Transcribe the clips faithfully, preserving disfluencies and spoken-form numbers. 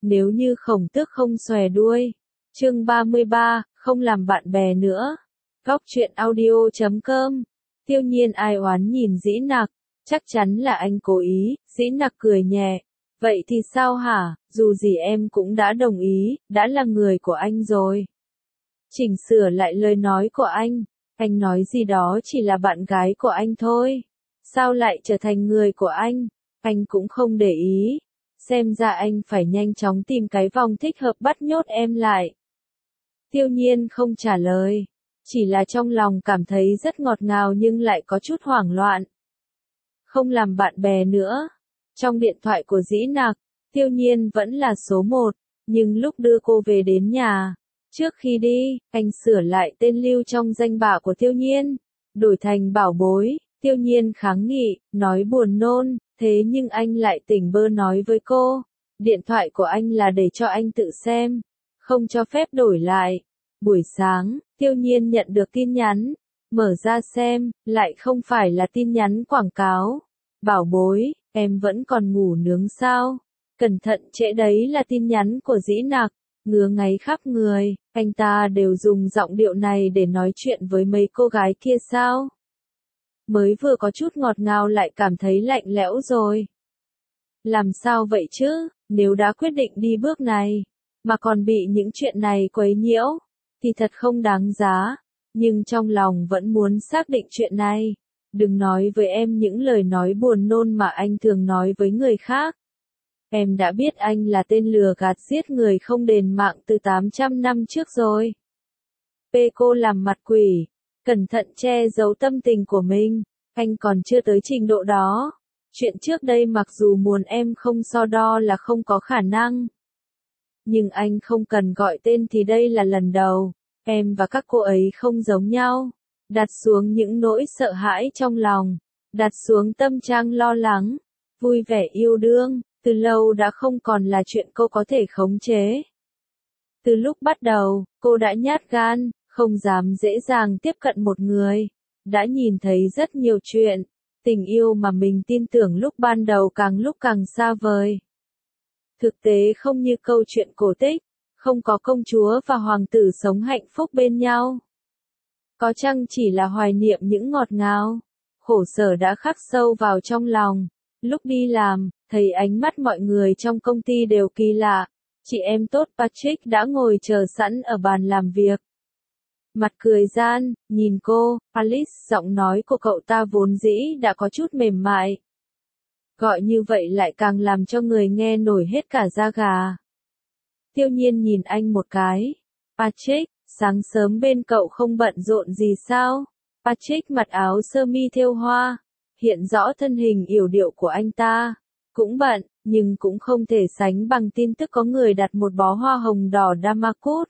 nếu như khổng tước không xòe đuôi. Chương ba mươi ba, không làm bạn bè nữa. Góc truyện audio chấm com. Tiêu Nhiên ai oán nhìn Dĩ Nặc, chắc chắn là anh cố ý. Dĩ Nặc cười nhẹ, vậy thì sao hả, dù gì em cũng đã đồng ý, đã là người của anh rồi. Chỉnh sửa lại lời nói của anh, anh nói gì đó chỉ là bạn gái của anh thôi. Sao lại trở thành người của anh, anh cũng không để ý. Xem ra anh phải nhanh chóng tìm cái vòng thích hợp bắt nhốt em lại. Tiêu Nhiên không trả lời, chỉ là trong lòng cảm thấy rất ngọt ngào nhưng lại có chút hoảng loạn. Không làm bạn bè nữa. Trong điện thoại của Dĩ Nặc, Tiêu Nhiên vẫn là số một, nhưng lúc đưa cô về đến nhà, trước khi đi, anh sửa lại tên lưu trong danh bạ của Tiêu Nhiên, đổi thành Bảo Bối. Tiêu Nhiên kháng nghị, nói buồn nôn, thế nhưng anh lại tỉnh bơ nói với cô, điện thoại của anh là để cho anh tự xem, không cho phép đổi lại. Buổi sáng, Tiêu Nhiên nhận được tin nhắn, mở ra xem, lại không phải là tin nhắn quảng cáo. Bảo Bối, em vẫn còn ngủ nướng sao? Cẩn thận trễ, đấy là tin nhắn của Dĩ Nặc, ngứa ngáy khắp người, anh ta đều dùng giọng điệu này để nói chuyện với mấy cô gái kia sao? Mới vừa có chút ngọt ngào lại cảm thấy lạnh lẽo rồi. Làm sao vậy chứ, nếu đã quyết định đi bước này, mà còn bị những chuyện này quấy nhiễu, thì thật không đáng giá, nhưng trong lòng vẫn muốn xác định chuyện này. Đừng nói với em những lời nói buồn nôn mà anh thường nói với người khác. Em đã biết anh là tên lừa gạt giết người không đền mạng từ tám trăm năm trước rồi. Pê cô làm mặt quỷ, cẩn thận che giấu tâm tình của mình, anh còn chưa tới trình độ đó. Chuyện trước đây mặc dù muốn em không so đo là không có khả năng. Nhưng anh không cần gọi tên thì đây là lần đầu, em và các cô ấy không giống nhau. Đặt xuống những nỗi sợ hãi trong lòng, đặt xuống tâm trạng lo lắng, vui vẻ yêu đương, từ lâu đã không còn là chuyện cô có thể khống chế. Từ lúc bắt đầu, cô đã nhát gan, không dám dễ dàng tiếp cận một người, đã nhìn thấy rất nhiều chuyện, tình yêu mà mình tin tưởng lúc ban đầu càng lúc càng xa vời. Thực tế không như câu chuyện cổ tích, không có công chúa và hoàng tử sống hạnh phúc bên nhau. Có chăng chỉ là hoài niệm những ngọt ngào, khổ sở đã khắc sâu vào trong lòng. Lúc đi làm, thấy ánh mắt mọi người trong công ty đều kỳ lạ. Chị em tốt Patrick đã ngồi chờ sẵn ở bàn làm việc. Mặt cười gian, nhìn cô, Alice, giọng nói của cậu ta vốn dĩ đã có chút mềm mại. Gọi như vậy lại càng làm cho người nghe nổi hết cả da gà. Tiêu Nhiên nhìn anh một cái. Patrick, sáng sớm bên cậu không bận rộn gì sao? Patrick mặc áo sơ mi thêu hoa, hiện rõ thân hình yểu điệu của anh ta. Cũng bận, nhưng cũng không thể sánh bằng tin tức có người đặt một bó hoa hồng đỏ Damascus.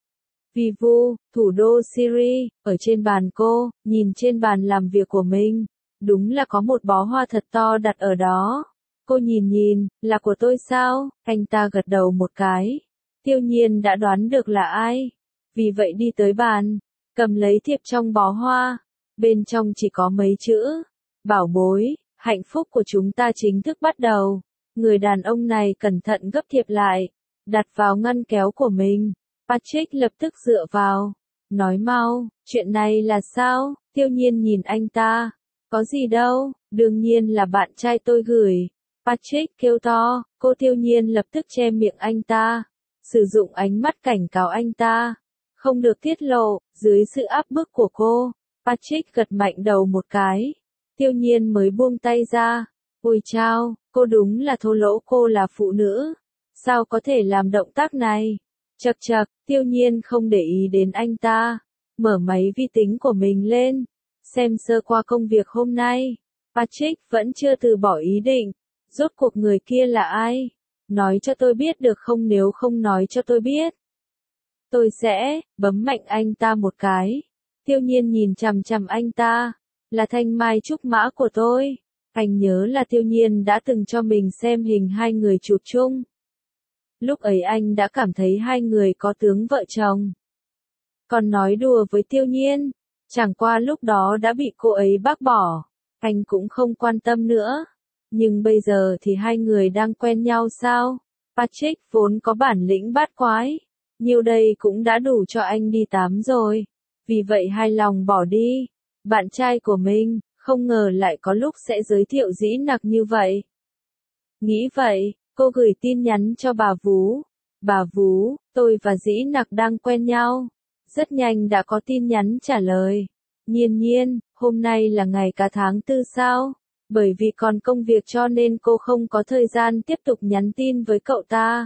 Vivu, thủ đô Syria, ở trên bàn cô, nhìn trên bàn làm việc của mình. Đúng là có một bó hoa thật to đặt ở đó. Cô nhìn nhìn, là của tôi sao? Anh ta gật đầu một cái. Tiêu Nhiên đã đoán được là ai. Vì vậy đi tới bàn, cầm lấy thiệp trong bó hoa. Bên trong chỉ có mấy chữ. Bảo Bối, hạnh phúc của chúng ta chính thức bắt đầu. Người đàn ông này cẩn thận gấp thiệp lại, đặt vào ngăn kéo của mình. Patrick lập tức dựa vào, nói mau, chuyện này là sao? Tiêu Nhiên nhìn anh ta. Có gì đâu, đương nhiên là bạn trai tôi gửi. Patrick kêu to, cô Tiêu Nhiên lập tức che miệng anh ta, sử dụng ánh mắt cảnh cáo anh ta, không được tiết lộ. Dưới sự áp bức của cô, Patrick gật mạnh đầu một cái. Tiêu Nhiên mới buông tay ra. Ôi chao, cô đúng là thô lỗ, cô là phụ nữ, sao có thể làm động tác này? Chậc chậc, Tiêu Nhiên không để ý đến anh ta, mở máy vi tính của mình lên, xem sơ qua công việc hôm nay. Patrick vẫn chưa từ bỏ ý định. Rốt cuộc người kia là ai? Nói cho tôi biết được không, nếu không nói cho tôi biết, tôi sẽ bấm mạnh anh ta một cái. Tiêu Nhiên nhìn chằm chằm anh ta. Là thanh mai trúc mã của tôi. Anh nhớ là Tiêu Nhiên đã từng cho mình xem hình hai người chụp chung. Lúc ấy anh đã cảm thấy hai người có tướng vợ chồng. Còn nói đùa với Tiêu Nhiên, chẳng qua lúc đó đã bị cô ấy bác bỏ, anh cũng không quan tâm nữa. Nhưng bây giờ thì hai người đang quen nhau sao? Patrick vốn có bản lĩnh bát quái. Nhiêu đây cũng đã đủ cho anh đi tám rồi. Vì vậy hài lòng bỏ đi. Bạn trai của mình, không ngờ lại có lúc sẽ giới thiệu Dĩ Nặc như vậy. Nghĩ vậy, cô gửi tin nhắn cho bà Vú. Bà Vú, tôi và Dĩ Nặc đang quen nhau. Rất nhanh đã có tin nhắn trả lời. Nhiên nhiên, hôm nay là ngày cả tháng tư sao? Bởi vì còn công việc cho nên cô không có thời gian tiếp tục nhắn tin với cậu ta.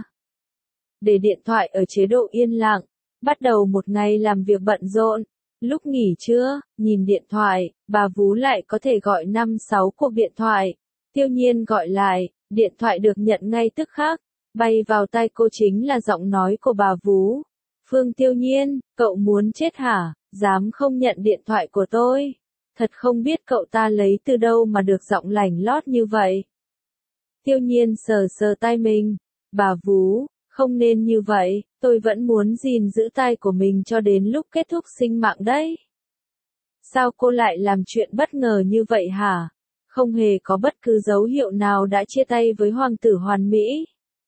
Để điện thoại ở chế độ yên lặng, bắt đầu một ngày làm việc bận rộn. Lúc nghỉ trưa, nhìn điện thoại, bà Vú lại có thể gọi năm sáu cuộc điện thoại. Tiêu Nhiên gọi lại, điện thoại được nhận ngay tức khắc. Bay vào tai cô chính là giọng nói của bà Vú. Phương Tiêu Nhiên, cậu muốn chết hả? Dám không nhận điện thoại của tôi? Thật không biết cậu ta lấy từ đâu mà được giọng lành lót như vậy. Tiêu Nhiên sờ sờ tai mình. Bà Vú, không nên như vậy, tôi vẫn muốn gìn giữ tai của mình cho đến lúc kết thúc sinh mạng đấy. Sao cô lại làm chuyện bất ngờ như vậy hả? Không hề có bất cứ dấu hiệu nào đã chia tay với hoàng tử hoàn mỹ.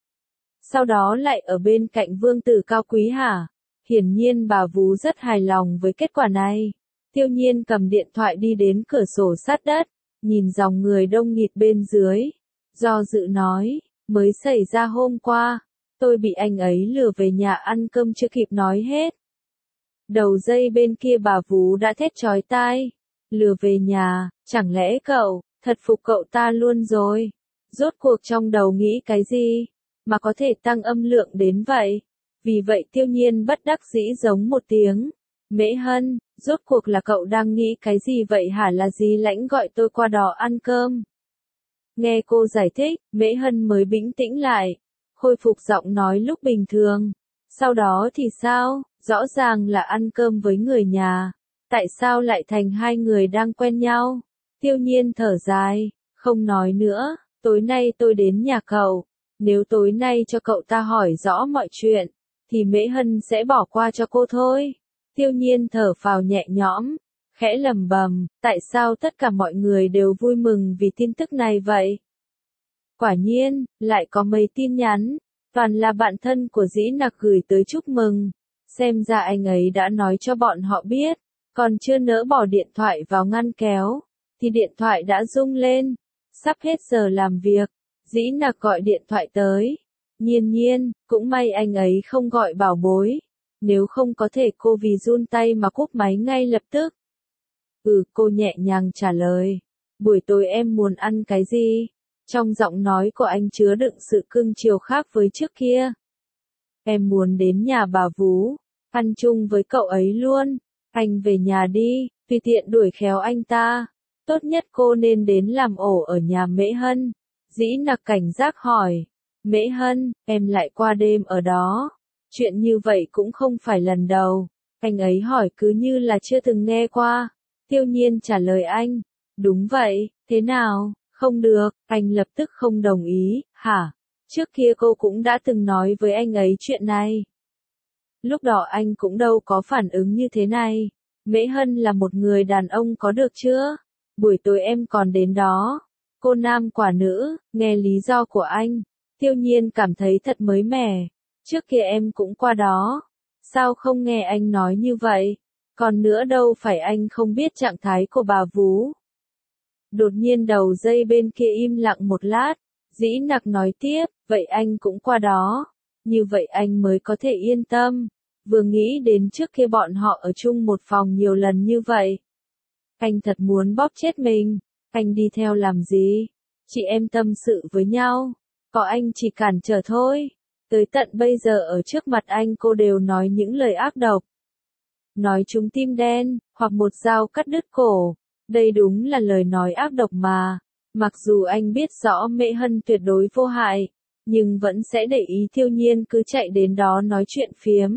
Sau đó lại ở bên cạnh vương tử cao quý hả? Hiển nhiên bà Vú rất hài lòng với kết quả này. Tiêu Nhiên cầm điện thoại đi đến cửa sổ sát đất, nhìn dòng người đông nghịt bên dưới. Do dự nói, mới xảy ra hôm qua, tôi bị anh ấy lừa về nhà ăn cơm chưa kịp nói hết. Đầu dây bên kia bà Vú đã thét chói tai. Lừa về nhà, chẳng lẽ cậu, thật phục cậu ta luôn rồi. Rốt cuộc trong đầu nghĩ cái gì, mà có thể tăng âm lượng đến vậy. Vì vậy Tiêu Nhiên bất đắc dĩ giống một tiếng. Mễ Hân, rốt cuộc là cậu đang nghĩ cái gì vậy hả? Là gì lãnh gọi tôi qua đó ăn cơm? Nghe cô giải thích, Mễ Hân mới bình tĩnh lại, khôi phục giọng nói lúc bình thường. Sau đó thì sao? Rõ ràng là ăn cơm với người nhà. Tại sao lại thành hai người đang quen nhau? Tiêu Nhiên thở dài, không nói nữa. Tối nay tôi đến nhà cậu. Nếu tối nay cho cậu ta hỏi rõ mọi chuyện, thì Mễ Hân sẽ bỏ qua cho cô thôi. Tiêu Nhiên thở phào nhẹ nhõm, khẽ lẩm bẩm, tại sao tất cả mọi người đều vui mừng vì tin tức này vậy? Quả nhiên, lại có mấy tin nhắn, toàn là bạn thân của Dĩ Nặc gửi tới chúc mừng. Xem ra anh ấy đã nói cho bọn họ biết, còn chưa nỡ bỏ điện thoại vào ngăn kéo, thì điện thoại đã rung lên. Sắp hết giờ làm việc, Dĩ Nặc gọi điện thoại tới. Nhiên nhiên, cũng may anh ấy không gọi bảo bối. Nếu không có thể cô vì run tay mà cúp máy ngay lập tức. Ừ, cô nhẹ nhàng trả lời. Buổi tối em muốn ăn cái gì? Trong giọng nói của anh chứa đựng sự cưng chiều khác với trước kia. Em muốn đến nhà bà Vú, ăn chung với cậu ấy luôn. Anh về nhà đi, tùy tiện đuổi khéo anh ta. Tốt nhất cô nên đến làm ổ ở nhà Mễ Hân. Dĩ Nặc cảnh giác hỏi. Mễ Hân, em lại qua đêm ở đó. Chuyện như vậy cũng không phải lần đầu. Anh ấy hỏi cứ như là chưa từng nghe qua. Tiêu Nhiên trả lời anh. Đúng vậy, thế nào? Không được, anh lập tức không đồng ý, hả? Trước kia cô cũng đã từng nói với anh ấy chuyện này. Lúc đó anh cũng đâu có phản ứng như thế này. Mễ Hân là một người đàn ông có được chưa? Buổi tối em còn đến đó. Cô nam quả nữ, nghe lý do của anh. Tiêu Nhiên cảm thấy thật mới mẻ. Trước kia em cũng qua đó. Sao không nghe anh nói như vậy? Còn nữa đâu phải anh không biết trạng thái của bà Vú. Đột nhiên đầu dây bên kia im lặng một lát. Dĩ Nặc nói tiếp, vậy anh cũng qua đó. Như vậy anh mới có thể yên tâm. Vừa nghĩ đến trước kia bọn họ ở chung một phòng nhiều lần như vậy. Anh thật muốn bóp chết mình. Anh đi theo làm gì? Chị em tâm sự với nhau. Có anh chỉ cản trở thôi. Tới tận bây giờ ở trước mặt anh cô đều nói những lời ác độc. Nói trúng tim đen, hoặc một dao cắt đứt cổ. Đây đúng là lời nói ác độc mà. Mặc dù anh biết rõ Mễ Hân tuyệt đối vô hại, nhưng vẫn sẽ để ý Tiêu Nhiên cứ chạy đến đó nói chuyện phiếm.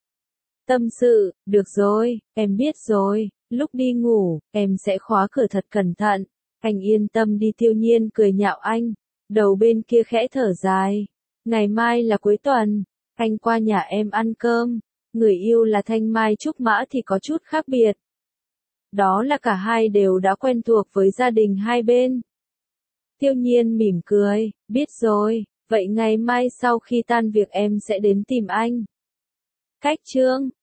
Tâm sự, được rồi, em biết rồi, lúc đi ngủ, em sẽ khóa cửa thật cẩn thận. Anh yên tâm đi. Tiêu Nhiên cười nhạo anh, đầu bên kia khẽ thở dài. Ngày mai là cuối tuần, anh qua nhà em ăn cơm. Người yêu là Thanh Mai Trúc Mã thì có chút khác biệt. Đó là cả hai đều đã quen thuộc với gia đình hai bên. Tiêu Nhiên mỉm cười, biết rồi, Vậy ngày mai sau khi tan việc em sẽ đến tìm anh. Cách chương